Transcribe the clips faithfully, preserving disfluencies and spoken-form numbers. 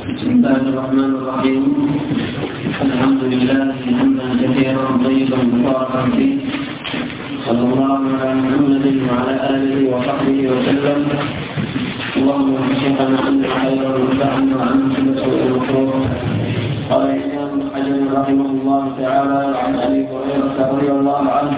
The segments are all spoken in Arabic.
بسم الله الرحمن الرحيم. الحمد لله حمدا كثيرا طيبا مباركا فيه، صلى الله على محمد وعلى اله وصحبه وسلم. اللهم وفقنا عن الخير وانفعنا وعن كل سوء المكروه. قال الامام ابن حجر رحمه الله تعالى عن ابي هريره رضي الله عنه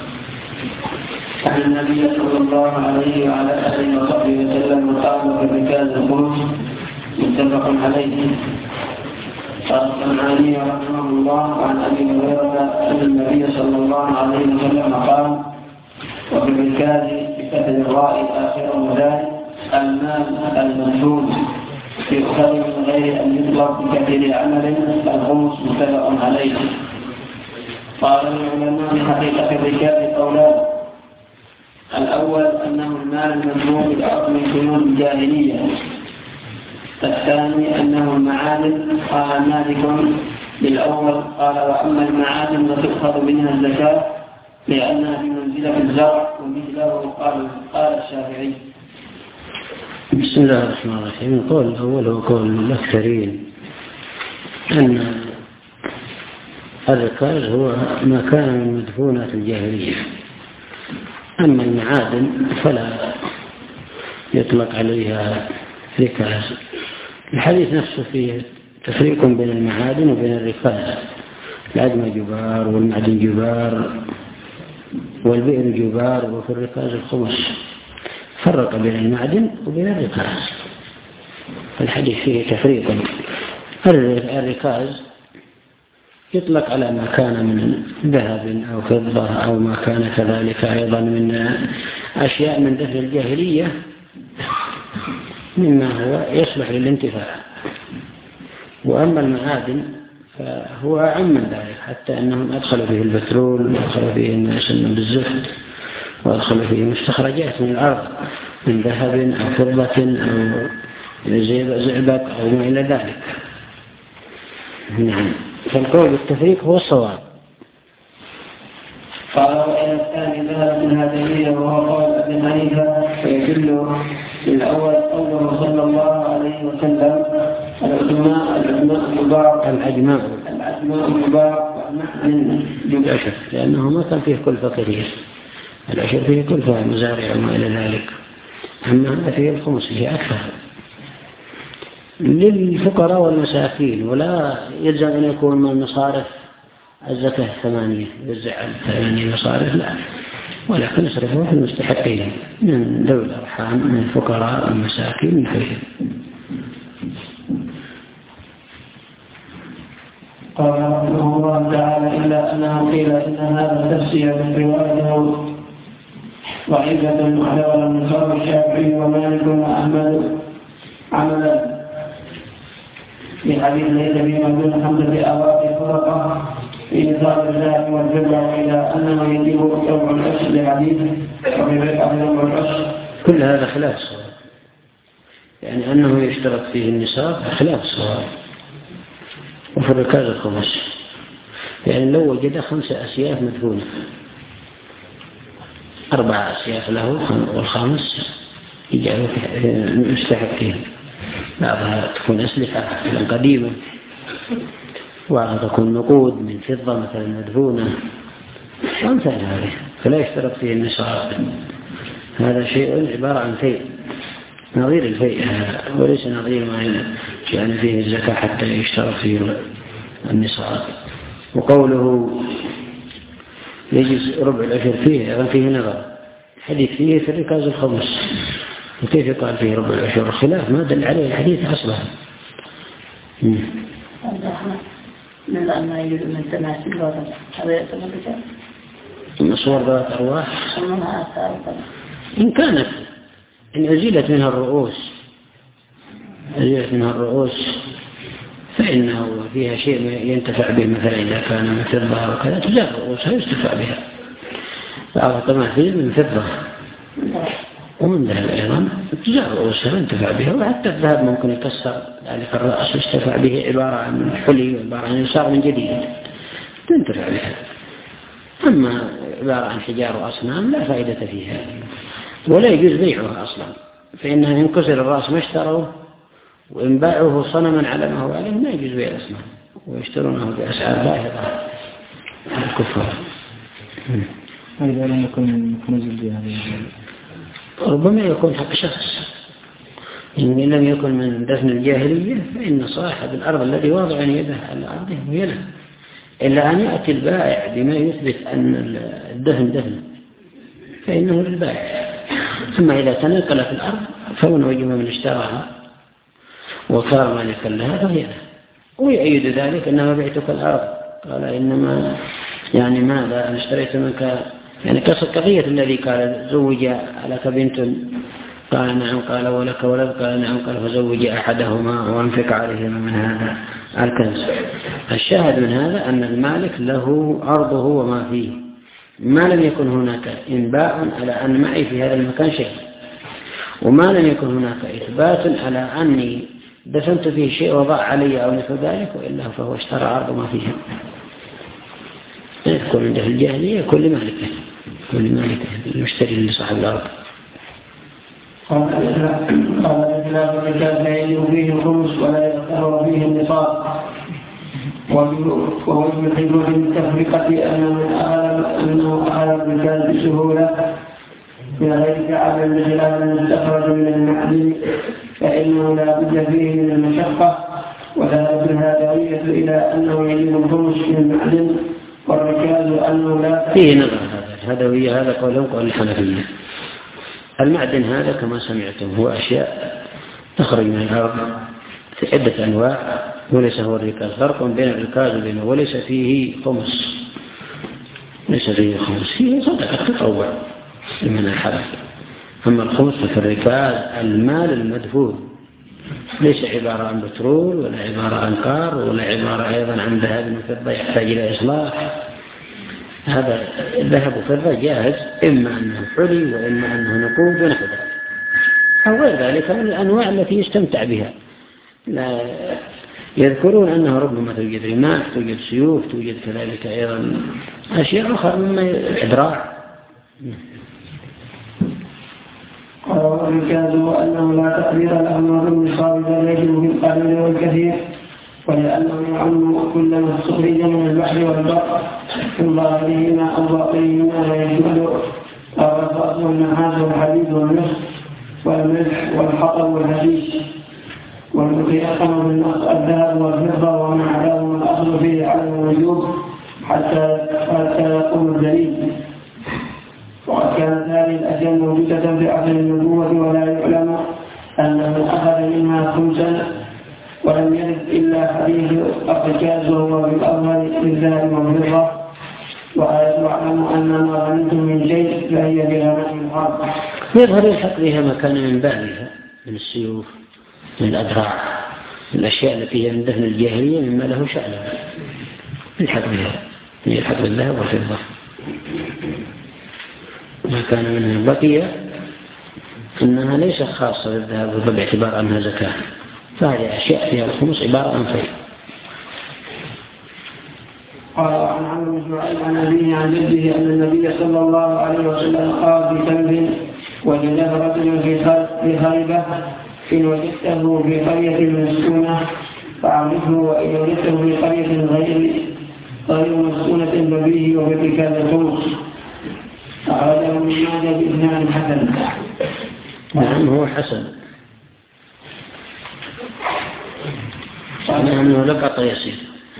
عن النبي صلى الله عليه وعلى اله وصحبه وسلم قال في ركاز الخمس متفق عليه. قال الصنعاني رحمه الله عن ابي هريره ان النبي صلى الله عليه وسلم قال: وفي الركاز بفتح الراء اخر ذلك المال المنشود يؤخذ من غير ان يطلق بكثير عمل الخمس متفق عليه. قال العلماء في حقيقه الركاز قولان: الأول أنه المال المذموم بالأرض من فنون الجاهلية، الثاني أنه المعادن. قال مالك للأول قال: وأما المعادن فتؤخذ منها الزكاة لأنها في منزلة الزرع ومثله. قال قال الشافعي. بسم الله الرحمن الرحيم. القول الأول هو قول الأكثرين أن الركاز هو ما كان من مدفونات الجاهلية، أما المعادن فلا يطلق عليها ركاز. الحديث نفسه فيه تفريق بين المعادن وبين الركاز. العدم جبار والمعدن جبار والبئر جبار، وفي الركاز الخمس. فرق بين المعدن وبين الركاز. الحديث فيه تفريق. الركاز يطلق على ما كان من ذهب أو فضة أو ما كان كذلك أيضا من أشياء من دفع الجاهلية مما هو يصلح للانتفاع. وأما المعادن فهو أعم من ذلك، حتى أنهم أدخلوا فيه البترول وأدخلوا فيه ما يسمى بالزفت وأدخلوا فيه مستخرجات من الأرض من ذهب أو فضة أو زئبق أو ما إلى ذلك. نعم، فالقول بالتفريق هو الصواب. قال: وإلى الثاني ذهب من هذه وهو قول ابن حنيفة، فيدل للأول قوله صلى الله عليه وسلم: العجماء العجماء المبارك العجماء العجماء المبارك والمعدن بالعشر، لأنه ما كان فيه كلفة كثير. العشر فيه كلفة مزارع وما إلى ذلك، أما فيه الخمس فيه أكثر للفقراء والمساكين، ولا يلزم أن يكون من مصارف الزكاة الثمانية يوزع الثمانية مصارف، لا، ولكن يصرفه في المستحقين من ذوي الأرحام من الفقراء والمساكين من حيث. قال رحمه الله تعالى: إلا أنه قيل إن هذا تفسير بالرواية ضعيفة معتبرا من صرف الشافعي ومالك وأحمد عملا في حديث ليس فيما دون خمسة آلاف فرقة في نصاب الذهب والفضة، إلى أنه يجب ربع العشر لحديثه وفي ربع ربع العشر. كل هذا خلاف الصواب، يعني أنه يشترط فيه النصاب خلاف الصواب. وفي الركاز الخمس، يعني لو وجد خمسة أسياف مدفونة، أربعة أسياف له والخامس يجعله مستحقين. بعضها تكون أسلحة قديمة، وبعضها تكون نقود من فضة مثلا مدفونة وأمثال هذه، فلا يشترط فيه النصاب. هذا شيء عبارة عن فيء نظير الفيء، وليس نظير ما يعني فيه الزكاة حتى يشترط فيه النصاب. وقوله يجز ربع العشر فيه أيضا فيه نظر. حديث فيه في الركاز الخمس، وكيف يقال فيه ربع العشر؟ الخلاف ما دل عليه الحديث أصلا. من ما يجوز من تماثيل الوطن هذا يعتبر ركاز؟ مصور ذات أرواح إن كانت إن أزيلت منها الرؤوس أزيلت منها الرؤوس فإنه فيها شيء ينتفع به، مثلا إذا كان من فضة وكذا تزال رؤوسها يستفع بها. بعض التماثيل من فضة ومن ذهب أيضا تزال رؤوسها ينتفع بها، وحتى الذهب ممكن يكسر ذلك الرأس يستفع به، عبارة عن حلي وعبارة عن يصار من جديد تنتفع بها. أما عبارة عن حجار وأصنام لا فائدة فيها ولا يجوز بيعها أصلا، فإنها ينكسر الرأس ما اشتروه وإن باعوه صنما على ما هو عليه ما يجوز بيع الأصنام ويشترونه بأسعار باهظة الكفار. هذا لم يكن من كنوز الجاهلية، ربما يكون حق شخص. إن لم يكن من دفن الجاهلية فإن صاحب الأرض الذي واضع يده على أرضه هي له، إلا أن يأتي البائع بما يثبت أن الدفن دفن فإنه للبائع. ثم إذا تنقل في الأرض فمن وجب من اشتراها وصار مالكا لها فهي له. ويؤيد ذلك أنما بعتك الأرض، قال إنما يعني ماذا أنا اشتريت منك، يعني قضية الذي قال زوج لك بنت، قال نعم، قال ولك ولد، قال نعم، قال فزوج أحدهما وانفق عليهما من هذا الكنز. الشاهد من هذا أن المالك له أرضه وما فيه، ما لم يكن هناك إنباء على أن معي في هذا المكان شيء، وما لم يكن هناك إثبات على أني دفنت فيه شيء وضع علي أو مثل ذلك، وإلا فهو اشترى أرض ما فيها. يكون عنده الجاهلية كل مالكه كل مالكه المشتري لصاحب الأرض. قال الإسلام الرجال لا يجب فيه الخمس ولا يختار فيه النصاب. ووجه الحكمة في التفرقة أنه أخذ الرجال بسهولة من غير تعب بخلاف المستخرج من المعدن فإنه لا بد فيه من المشقة. وذهبت الهادوية إلى أنه يجب الخمس من المعدن، والركاز أنه لا فيه نظر. هذا الهادوية هذا قولهم قول الحنفية. المعدن هذا كما سمعتم هو أشياء تخرج من الأرض في عدة أنواع، وليس هو الركاز. فرق بين الركاز وبينه، وليس فيه خمس، ليس فيه خمس، فيه صدقة تطوع من الحلال. أما الخمس في الركاز المال المدفون، ليس عبارة عن بترول ولا عبارة عن كار ولا عبارة أيضا عن ذهب وفضة يحتاج إلى إصلاح. هذا الذهب وفضة جاهز، إما أنه حلي وإما أنه نقود ونحو ذلك أو غير ذلك من الأنواع التي يستمتع بها. لا يذكرون أنه ربما توجد رماح، توجد سيوف، توجد كذلك أيضا أشياء أخرى مما الأدراع. والركاز أنه لا تقدير له بالنصاب بل يجب بالقليل والكثير، ولأنه يعم كل ما استخرج من البحر والبر من ظاهرهما أو باطنهما لا يجوز الرصاص والنحاس والحديد والنفط والملح والحطب والحديد والمقياقم بالنص الذهب والفضة وما عداه الأصل فيه على الوجوب حتى حتى يقوم الدليل. وقد كانت هذه الأشياء موجودة في عصر النبوة ولا يعلم أنه أخذ منها خمسا، ولم يرد إلا حديث الركاز وهو بالأظهر بالذهب والفضة. وأعلم أن ما غنمتم من شيء فهي بغنم الحرب. يظهر الحق بها مكان من بابها من السيوف، من الأدراع، من الأشياء التي هي من دفن الجاهلية مما له شأن الحق بها، هي الحق بالذهب والفضة. ما كان منها بقية أنها ليست خاصة بالذهب والفضة باعتبار أنها زكاة، فهذه أشياء فيها الخمس عبارة عن خير. قال عن عمرو بن شعيب عن أبيه عن جده أن النبي صلى الله عليه وسلم قال في كلب وجده رجل في خيبة إن وجدته في قرية مسكونة فعرفه، وإن وجدته في قرية غير غير مسكونة فبه وبركاز الخمس. أخرجه ابن ماجه بإسناد حسن. نعم هو حسن، معناه أنه لقط يسير.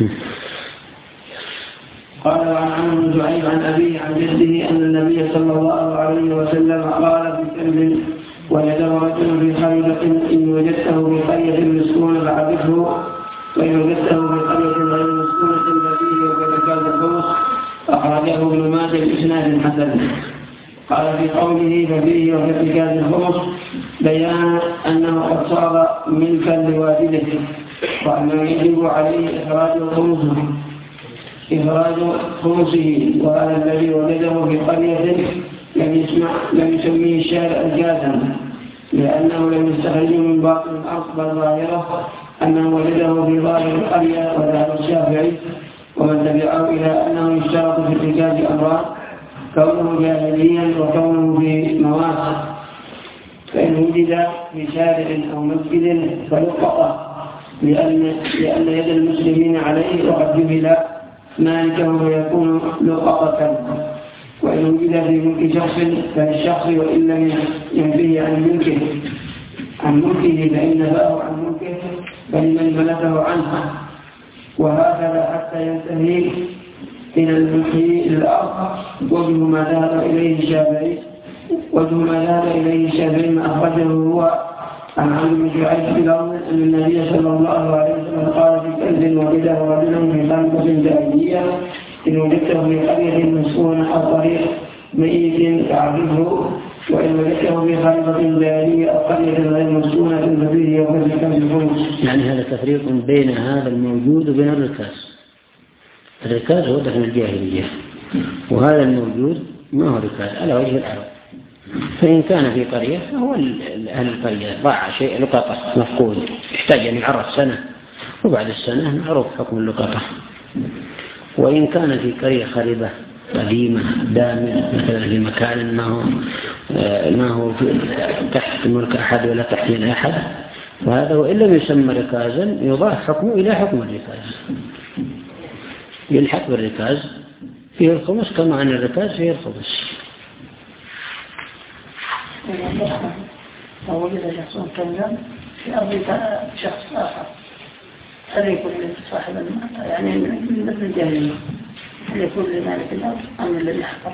قال عن عمرو بن شعيب عن أبيه عن جده أن النبي صلى الله عليه وسلم قال في كلب وجده رجل في خيبة إن وجدته في قرية مسكونة فعرفه، وإن وجدته في قرية غير مسكونة ففيه وبركاز الخمس. أخرجه ابن ماجه بإسناد حسن. قال في قوله ففيه وبركاز الخمس بيان أنه قد صار ملكا لوالده، وأنه يجب عليه إخراج خمسه إخراج خمسه. وهذا الذي وجده في قرية لم يسمع لم يسميه الشارع جازا، لأنه لم يستخرجه من باطن الأرض، بل ظاهره أنه وجده في ظاهر القرية. وذهب الشافعي ومن تبعه إلى أنه يشترط في الركاز أمران: كونه جاهليا وكونه في مواسم. فإن وجد في شارع أو مسجد فلقطه لأن, لأن يد المسلمين عليه وقد جبل مالكه ويكون لقطة. وإن وجد في ملك شخص فللشخص وإن لم ينفيه عن ملكه عن ملكه فإن نفاه عن ملكه فلمن ملكه عنه، وهكذا حتى ينتهي إلى المحيي الآخر. وجه ما ذهب إليه الشافعي وجه ما ذهب إليه الشافعي ما أخرجه هو عن عمرو بن شعيب بلفظ أن النبي صلى الله عليه وسلم قال في كنز وجده رجل في خلقة جاهلية إن وجدته في قرية مسكونة أو طريق ميت تعرفه، وإن وجدته في خلقة جاهلية أو قرية غير مسكونة ففيه يوم الخمس. يعني هذا تفريق بين هذا الموجود وبين الركاز. الركاز هو دفن الجاهلية، وهذا الموجود ما هو ركاز على وجه الأرض. فإن كان في قرية فهو أهل القرية ضاع شيء لقطة مفقود يحتاج أن يعرف سنة، وبعد السنة نعرف حكم اللقطة. وإن كان في قرية خربة قديمة دامة مثلا في مكان ما هو ما هو تحت ملك أحد ولا تحت يد أحد، وهذا وإن لم يسمى ركازا يضاف حكمه إلى حكم الركاز، يلحق بالركاز فيه الخمس كما أن الركاز فيه الخمس. لو وجد شخص كنزا في أرض شخص آخر هل يكون صاحب المال يعني من مثل الجاهلية هل يكون لمالك الأرض أم الذي حقه؟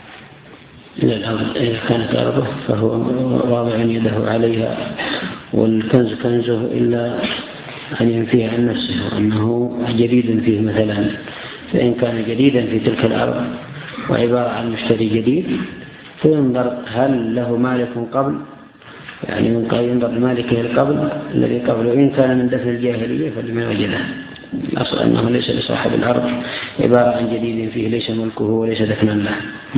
الأرض إذا كانت أرضه فهو واضع يده عليها والكنز كنزه إلا أن ينفيه عن نفسه وأنه جديد فيه مثلا. فإن كان جديدا في تلك الأرض وعبارة عن مشتري جديد فينظر هل له مالك قبل، يعني من قبل ينظر لمالكه القبل الذي قبله. إن كان من دفن الجاهلية فلما وجده. الأصل أنه ليس لصاحب الأرض، عبارة عن جديد فيه ليس ملكه وليس دفنا له.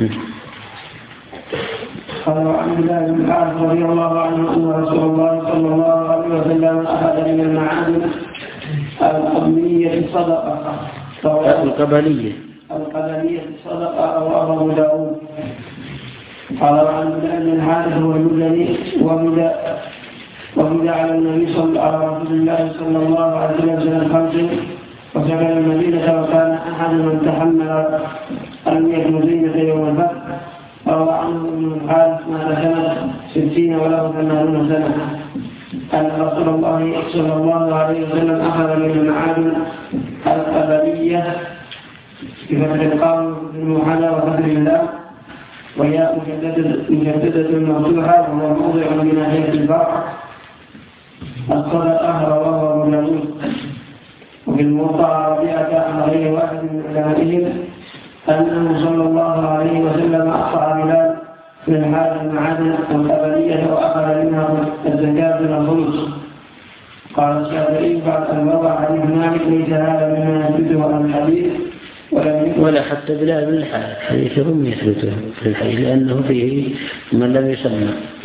قال عن الله بن الحارث رضي الله عنه أن رسول الله صلى الله عليه وسلم أخذ من المعادن القبلية صدقة القبلية القبلية صدقة رواه أبو داود. قال عن الله بن الحارث هو الذي وبدا وبدا على النبي صلى الله صلى الله عليه وسلم خمس وسكن المدينة وكان أحد من تحمل أرمية المدينة يوم الفتح. روى عنه ابن الحارث مات سنة ستين وله ثمانون سنة أن رسول الله صلى الله عليه وسلم أخذ من المعادن القبلية بفتح القاف بالمحنى وفتح اللام وياء مجددة مفتوحة وهو موضع من ناحية الفرع. الصدقة رواه أبو داود. وفي الموطأ ربيعة عن غير واحد من علمائهم أنه صلى الله عليه وسلم أقطع بلال من هذه المعادن القبلية وأخذ منها الزكاة من الخمس. قال الشافعي بعد أن وضع حديث مالك ليس هذا مما يثبته عن الحديث ولا حتى بلال بن الحارث حديثهم يثبته في الحديث لأنه فيه من لم يسمى.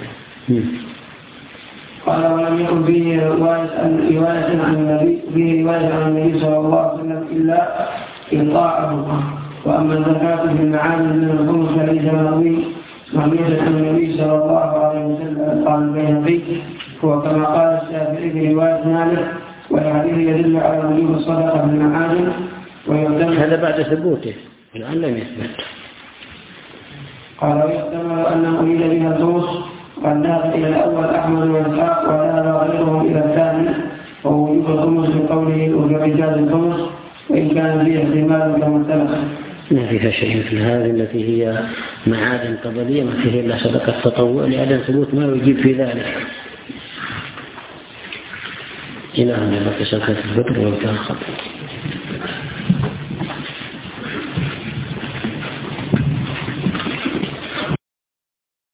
قال ولم يكن فيه رواية عن النبي فيه رواية عن النبي صلى الله عليه وسلم إلا إطاعه. وأما الزكاة في المعادن من الخمس فليس مروي مرمية عن النبي صلى الله عليه وسلم. قال البيهقي هو كما قال الشافعي في رواية مالك والحديث يدل على وجوب الصدقة في المعادن. هذا بعد ثبوته الآن لم يثبت. قال ويحتمل أنه أريد بها الخمس قد ذهب إلى الأول أحمد وإسحاق وذهب غيرهم إلى الثاني ووجوب الخمس من قوله وبرجال الخمس وإن كان فيه احتمال كما سلف. ما فيها شيء في هذه التي هي معادن قبلية ما فيه إلا صدقة تطوع لعدم ثبوت ما يجيب في ذلك. إلى أن يبقى صدقة الفطر وكان خطأ.